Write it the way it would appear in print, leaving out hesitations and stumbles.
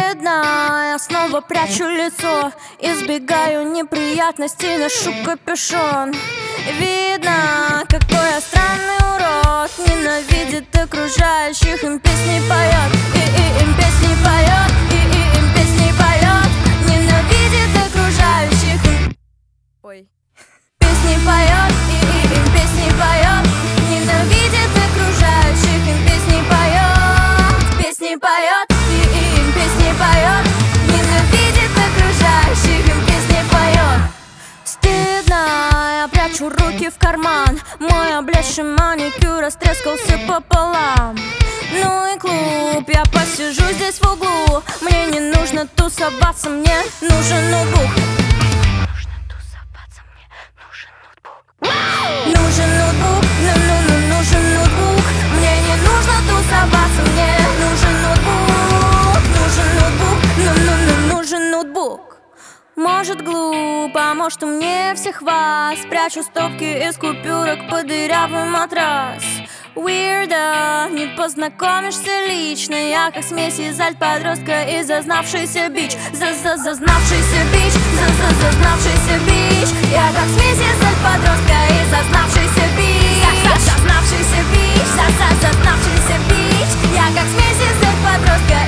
Стыдно, я снова прячу лицо, избегаю неприятностей, ношу капюшон. Видно, какой я странный урод, ненавидит окружающих, им песни поет, им песни поет, им песни поет. Ненавидит окружающих, ой, песни поет, им песни поет. Ненавидит окружающих, им песни поет, песни поет, им песни поет. Ненавидит окружающих, им песни поет. Стыдно, я прячу руки в карман, мой облезший маникюр растрескался пополам. Ну и клуб, я посижу здесь в углу, мне не нужно тусоваться, мне нужен ноутбук. Нужен ноутбук, нужен ноутбук. Мне не нужно тусоваться, мне нужен ноутбук. Нужен ноутбук, нужен ноутбук. Может глупо, может умнее всех вас. Прячу стопки из купюрок под дырявый матрас. Weirdo, не познакомишься лично. Я как смесь из альт-подростка и зазнавшийся бич. Зазнавшийся бич, зазнавшийся бич. Я как смесь из альт-подростка и зазнавшийся бич. Зазнавшийся бич, зазнавшийся бич. Я как смесь из альт-подростка